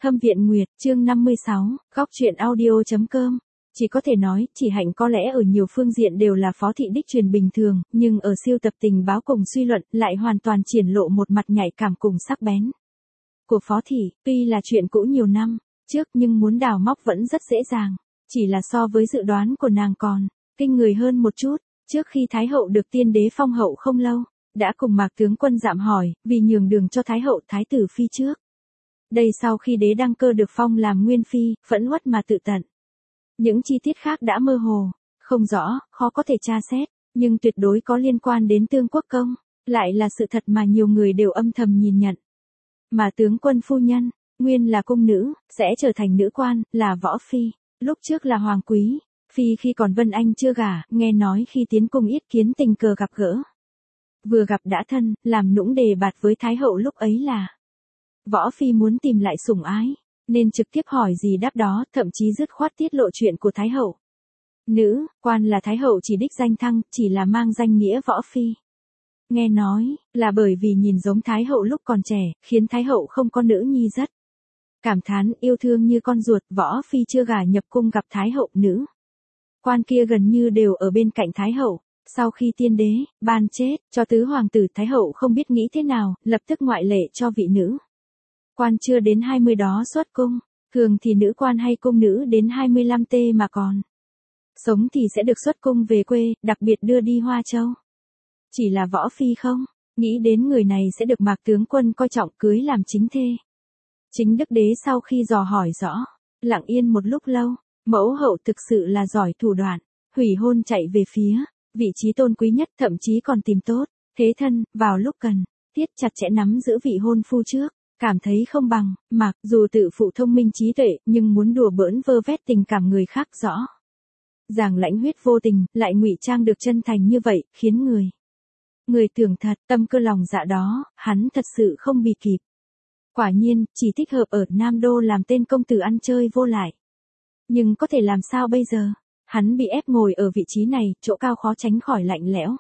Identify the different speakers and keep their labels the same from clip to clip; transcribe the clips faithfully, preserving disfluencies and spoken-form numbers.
Speaker 1: Hâm Viện Nguyệt, chương năm mươi sáu, góc truyện audio.com. Chỉ có thể nói, chỉ hạnh có lẽ ở nhiều phương diện đều là phó thị đích truyền bình thường, nhưng ở siêu tập tình báo cùng suy luận lại hoàn toàn triển lộ một mặt nhạy cảm cùng sắc bén. Của phó thị, tuy là chuyện cũ nhiều năm trước nhưng muốn đào móc vẫn rất dễ dàng, chỉ là so với dự đoán của nàng còn kinh người hơn một chút. Trước khi Thái hậu được tiên đế phong hậu không lâu, đã cùng Mạc tướng quân dạm hỏi, vì nhường đường cho Thái hậu Thái tử phi trước. Đây sau khi đế đăng cơ được phong làm nguyên phi, phẫn uất mà tự tận. Những chi tiết khác đã mơ hồ, không rõ, khó có thể tra xét, nhưng tuyệt đối có liên quan đến Tương Quốc công, lại là sự thật mà nhiều người đều âm thầm nhìn nhận. Mà tướng quân phu nhân, nguyên là cung nữ, sẽ trở thành nữ quan, là võ phi, lúc trước là hoàng quý, phi khi còn Vân Anh chưa gả, nghe nói khi tiến cung yết kiến tình cờ gặp gỡ. Vừa gặp đã thân, làm nũng đề bạt với Thái hậu lúc ấy là võ phi muốn tìm lại sủng ái, nên trực tiếp hỏi gì đáp đó, thậm chí dứt khoát tiết lộ chuyện của Thái hậu. Nữ, quan là Thái hậu chỉ đích danh thăng, chỉ là mang danh nghĩa võ phi. Nghe nói, là bởi vì nhìn giống Thái hậu lúc còn trẻ, khiến Thái hậu không có nữ nhi rất cảm thán, yêu thương như con ruột. Võ phi chưa gả nhập cung gặp Thái hậu nữ quan kia gần như đều ở bên cạnh Thái hậu. Sau khi tiên đế ban chết cho tứ hoàng tử, Thái hậu không biết nghĩ thế nào, lập tức ngoại lệ cho vị nữ quan chưa đến hai mươi đó xuất cung. Thường thì nữ quan hay cung nữ đến hai mươi lăm tê mà còn sống thì sẽ được xuất cung về quê, đặc biệt đưa đi Hoa Châu. Chỉ là võ phi không nghĩ đến người này sẽ được Mạc tướng quân coi trọng cưới làm chính thê. Chính đức đế sau khi dò hỏi rõ, lặng yên một lúc lâu, mẫu hậu thực sự là giỏi thủ đoạn, hủy hôn chạy về phía vị trí tôn quý nhất, thậm chí còn tìm tốt thế thân, vào lúc cần thiết chặt chẽ nắm giữ vị hôn phu trước. Cảm thấy không bằng Mạc, dù tự phụ thông minh trí tuệ, nhưng muốn đùa bỡn vơ vét tình cảm người khác rõ ràng lãnh huyết vô tình, lại ngụy trang được chân thành như vậy, khiến người người tưởng thật. Tâm cơ lòng dạ đó, hắn thật sự không bì kịp. Quả nhiên, chỉ thích hợp ở Nam Đô làm tên công tử ăn chơi vô lại. Nhưng có thể làm sao bây giờ? Hắn bị ép ngồi ở vị trí này, chỗ cao khó tránh khỏi lạnh lẽo.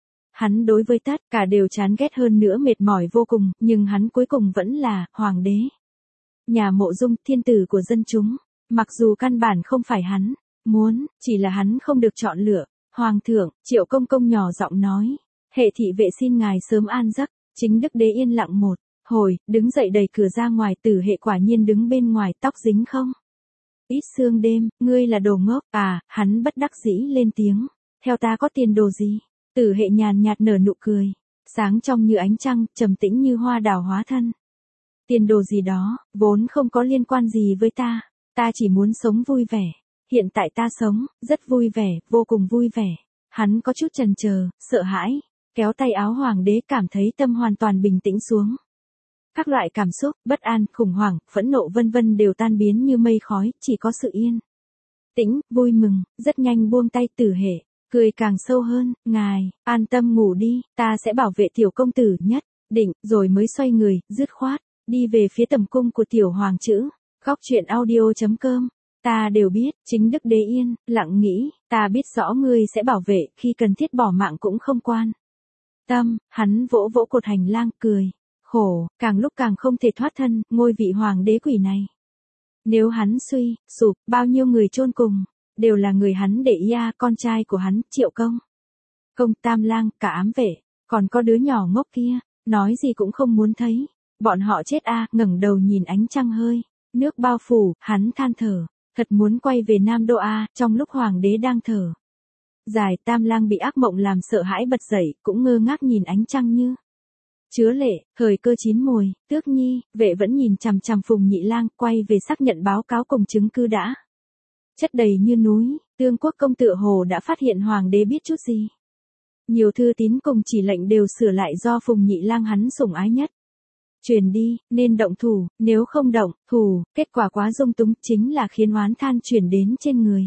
Speaker 1: Hắn đối với tất cả đều chán ghét, hơn nữa mệt mỏi vô cùng, nhưng hắn cuối cùng vẫn là hoàng đế. Nhà Mộ Dung, thiên tử của dân chúng, mặc dù căn bản không phải hắn muốn, chỉ là hắn không được chọn lựa. Hoàng thượng, Triệu công công nhỏ giọng nói, hệ thị vệ xin ngài sớm an giấc. Chính đức đế yên lặng một hồi, đứng dậy đẩy cửa ra ngoài. Tử hệ quả nhiên đứng bên ngoài, tóc dính không ít sương đêm. Ngươi là đồ ngốc à? Hắn bất đắc dĩ lên tiếng. Theo ta có tiền đồ gì? Tử hệ nhàn nhạt nở nụ cười, sáng trong như ánh trăng, trầm tĩnh như hoa đào hóa thân. Tiền đồ gì đó, vốn không có liên quan gì với ta. Ta chỉ muốn sống vui vẻ. Hiện tại ta sống rất vui vẻ, vô cùng vui vẻ. Hắn có chút chần chờ, sợ hãi, kéo tay áo hoàng đế, cảm thấy tâm hoàn toàn bình tĩnh xuống. Các loại cảm xúc, bất an, khủng hoảng, phẫn nộ vân vân đều tan biến như mây khói, chỉ có sự yên tĩnh, vui mừng. Rất nhanh buông tay. Tử hệ cười càng sâu hơn, ngài an tâm ngủ đi, ta sẽ bảo vệ tiểu công tử nhất định. Rồi mới xoay người, dứt khoát đi về phía tầm cung của tiểu hoàng chữ. Góc truyện audio.com. Ta đều biết. Chính đức đế yên lặng nghĩ, ta biết rõ ngươi sẽ bảo vệ, khi cần thiết bỏ mạng cũng không quan tâm. Hắn vỗ vỗ cột hành lang, cười khổ, càng lúc càng không thể thoát thân ngôi vị hoàng đế quỷ này. Nếu hắn suy sụp, bao nhiêu người chôn cùng đều là người hắn để ý à. Con trai của hắn, Triệu công công, Tam lang, cả ám vệ, còn có đứa nhỏ ngốc kia, nói gì cũng không muốn thấy bọn họ chết à. Ngẩng đầu nhìn ánh trăng hơi nước bao phủ, hắn than thở, thật muốn quay về Nam Đô à. Trong lúc hoàng đế đang thở dài, Tam lang bị ác mộng làm sợ hãi bật dậy, cũng ngơ ngác nhìn ánh trăng như chứa lệ. Thời cơ chín mùi, Tước Nhi vệ vẫn nhìn chằm chằm Phùng Nhị lang, quay về xác nhận báo cáo cùng chứng cứ đã chất đầy như núi. Tương Quốc công tựa hồ đã phát hiện hoàng đế biết chút gì. Nhiều thư tín cùng chỉ lệnh đều sửa lại do Phùng Nhị lang hắn sủng ái nhất truyền đi, nên động thủ, nếu không động thủ, kết quả quá dung túng, chính là khiến oán than chuyển đến trên người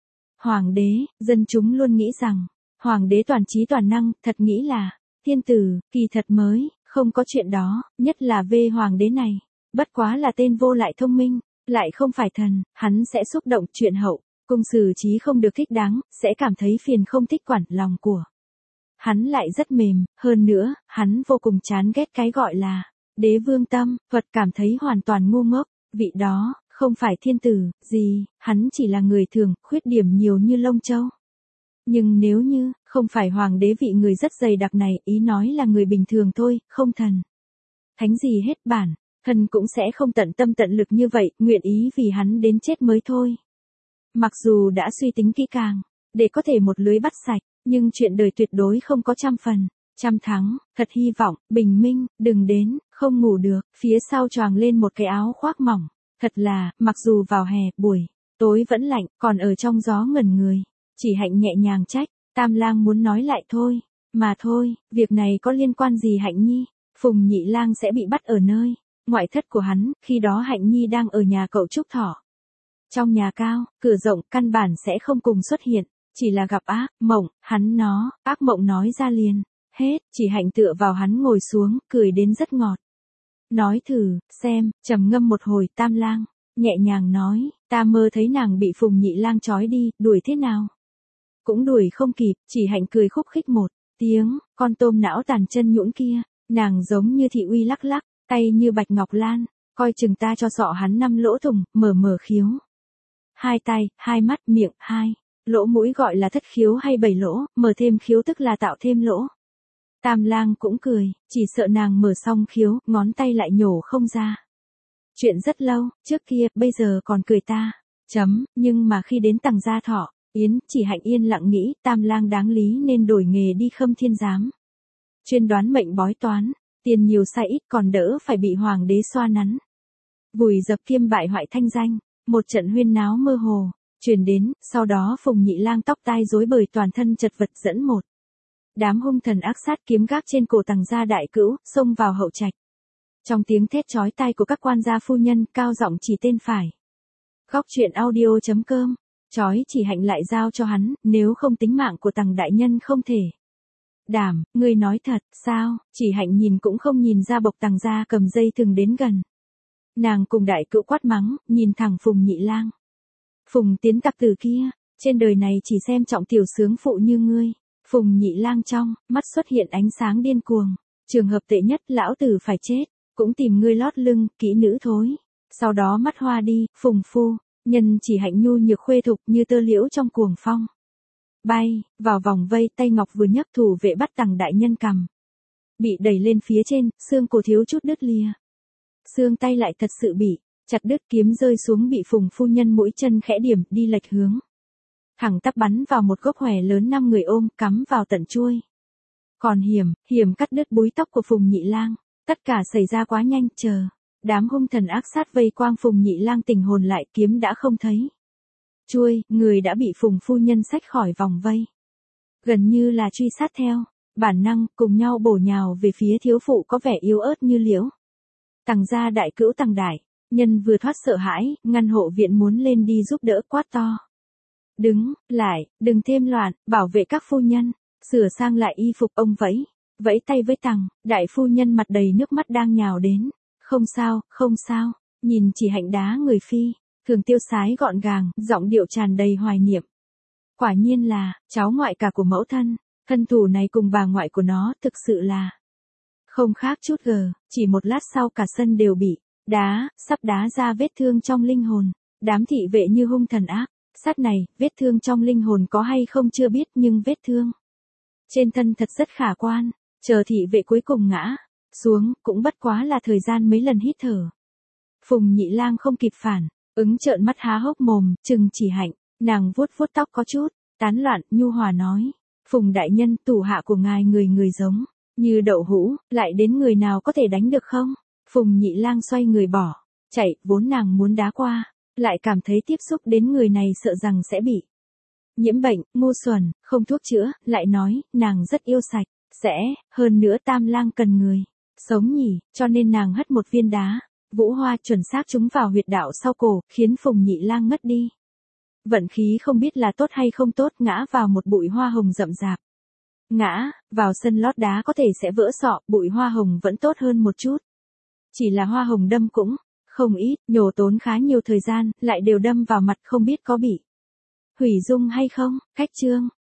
Speaker 1: hoàng đế. Dân chúng luôn nghĩ rằng hoàng đế toàn trí toàn năng, thật nghĩ là thiên tử, kỳ thật mới không có chuyện đó, nhất là về hoàng đế này, bất quá là tên vô lại thông minh, lại không phải thần. Hắn sẽ xúc động chuyện hậu cung xử trí không được thích đáng, sẽ cảm thấy phiền, không thích quản. Lòng của hắn lại rất mềm, hơn nữa, hắn vô cùng chán ghét cái gọi là đế vương tâm. Thuật cảm thấy hoàn toàn ngu ngốc. Vị đó, không phải thiên tử, gì, hắn chỉ là người thường, khuyết điểm nhiều như lông châu. Nhưng nếu như, không phải hoàng đế vị người rất dày đặc này, ý nói là người bình thường thôi, không thần. Thánh gì hết bản, thần cũng sẽ không tận tâm tận lực như vậy, nguyện ý vì hắn đến chết mới thôi. Mặc dù đã suy tính kỹ càng, để có thể một lưới bắt sạch, nhưng chuyện đời tuyệt đối không có trăm phần, trăm thắng, thật hy vọng, bình minh, đừng đến, không ngủ được, phía sau choàng lên một cái áo khoác mỏng, thật là, mặc dù vào hè, buổi, tối vẫn lạnh, còn ở trong gió ngẩn người, chỉ Hạnh nhẹ nhàng trách, Tam Lang muốn nói lại thôi, mà thôi, việc này có liên quan gì Hạnh Nhi, Phùng Nhị Lang sẽ bị bắt ở nơi, ngoại thất của hắn, khi đó Hạnh Nhi đang ở nhà cậu Trúc Thọ. Trong nhà cao, cửa rộng, căn bản sẽ không cùng xuất hiện, chỉ là gặp ác, mộng, hắn nó, ác mộng nói ra liền, hết, chỉ Hạnh tựa vào hắn ngồi xuống, cười đến rất ngọt. Nói thử, xem, trầm ngâm một hồi, Tam Lang, nhẹ nhàng nói, ta mơ thấy nàng bị Phùng Nhị Lang trói đi, đuổi thế nào? Cũng đuổi không kịp, chỉ Hạnh cười khúc khích một tiếng, con tôm não tàn chân nhũn kia, nàng giống như thị uy lắc lắc, tay như bạch ngọc lan, coi chừng ta cho sọ hắn năm lỗ thủng, mở mở khiếu. Hai tay, hai mắt, miệng, hai lỗ mũi gọi là thất khiếu hay bảy lỗ, mở thêm khiếu tức là tạo thêm lỗ. Tam Lang cũng cười, chỉ sợ nàng mở xong khiếu, ngón tay lại nhổ không ra. Chuyện rất lâu, trước kia, bây giờ còn cười ta. Chấm, nhưng mà khi đến Tằng Gia Thọ, Yến, chỉ Hạnh yên lặng nghĩ, Tam Lang đáng lý nên đổi nghề đi Khâm Thiên Giám. Chuyên đoán mệnh bói toán, tiền nhiều sai ít còn đỡ phải bị hoàng đế xoa nắn. Vùi dập kiêm bại hoại thanh danh, một trận huyên náo mơ hồ, truyền đến, sau đó Phùng Nhị Lang tóc tai rối bời toàn thân chật vật dẫn một. Đám hung thần ác sát kiếm gác trên cổ Tằng Gia đại cữu, xông vào hậu trạch. Trong tiếng thét chói tai của các quan gia phu nhân, cao giọng chỉ tên phải. Góc truyện audio chấm com, chói chỉ Hạnh lại giao cho hắn, nếu không tính mạng của Tằng đại nhân không thể. Đảm, ngươi nói thật, sao? Chỉ Hạnh nhìn cũng không nhìn ra bộc Tằng Gia cầm dây thừng đến gần. Nàng cùng đại cữu quát mắng, nhìn thẳng Phùng Nhị Lang. Phùng tiến tặc tử kia, trên đời này chỉ xem trọng tiểu sướng phụ như ngươi. Phùng Nhị Lang trong, mắt xuất hiện ánh sáng điên cuồng. Trường hợp tệ nhất, lão tử phải chết, cũng tìm ngươi lót lưng, kỹ nữ thối. Sau đó mắt hoa đi, Phùng phu, nhân chỉ Hạnh nhu nhược khuê thục như tơ liễu trong cuồng phong. Bay, vào vòng vây, tay ngọc vừa nhấc thủ vệ bắt Tằng đại nhân cầm. Bị đẩy lên phía trên, xương cổ thiếu chút đứt lìa. Xương tay lại thật sự bị chặt đứt, kiếm rơi xuống bị Phùng phu nhân mũi chân khẽ điểm, đi lệch hướng. Thẳng tắp bắn vào một gốc hòe lớn, năm người ôm, cắm vào tận chuôi. Còn hiểm, hiểm cắt đứt búi tóc của Phùng Nhị Lang, tất cả xảy ra quá nhanh, chờ. Đám hung thần ác sát vây quang Phùng Nhị Lang tỉnh hồn lại, kiếm đã không thấy. Chuôi, người đã bị Phùng phu nhân xách khỏi vòng vây. Gần như là truy sát theo, bản năng, cùng nhau bổ nhào về phía thiếu phụ có vẻ yếu ớt như liễu. Tằng Gia đại cữu Tằng đại nhân vừa thoát sợ hãi, ngăn hộ viện muốn lên đi giúp đỡ, quát to. Đứng, lại, đừng thêm loạn, bảo vệ các phu nhân, sửa sang lại y phục. Ông vẫy, vẫy tay với Tằng, đại phu nhân mặt đầy nước mắt đang nhào đến. Không sao, không sao, nhìn chỉ Hạnh đá người phi, thường tiêu sái gọn gàng, giọng điệu tràn đầy hoài niệm. Quả nhiên là, cháu ngoại cả của mẫu thân, thân thủ này cùng bà ngoại của nó thực sự là không khác chút gờ, chỉ một lát sau cả sân đều bị đá, sắp đá ra vết thương trong linh hồn. Đám thị vệ như hung thần ác sát này, vết thương trong linh hồn có hay không chưa biết, nhưng vết thương trên thân thật rất khả quan. Chờ thị vệ cuối cùng ngã xuống, cũng bất quá là thời gian mấy lần hít thở. Phùng Nhị Lang không kịp phản ứng, trợn mắt há hốc mồm, chừng chỉ Hạnh, nàng vuốt vuốt tóc có chút tán loạn, nhu hòa nói: Phùng đại nhân, tù hạ của ngài người người giống như đậu hũ, lại đến người nào có thể đánh được không? Phùng Nhị Lang xoay người bỏ chạy, vốn nàng muốn đá qua, lại cảm thấy tiếp xúc đến người này sợ rằng sẽ bị nhiễm bệnh, ngu xuẩn, không thuốc chữa, lại nói, nàng rất yêu sạch sẽ, hơn nữa Tam Lang cần người sống nhỉ, cho nên nàng hất một viên đá, vũ hoa chuẩn xác trúng vào huyệt đạo sau cổ, khiến Phùng Nhị Lang ngất đi. Vận khí không biết là tốt hay không tốt, ngã vào một bụi hoa hồng rậm rạp. Ngã vào sân lót đá có thể sẽ vỡ sọ, bụi hoa hồng vẫn tốt hơn một chút. Chỉ là hoa hồng đâm cũng không ít, nhổ tốn khá nhiều thời gian, lại đều đâm vào mặt, không biết có bị hủy dung hay không. Cách chương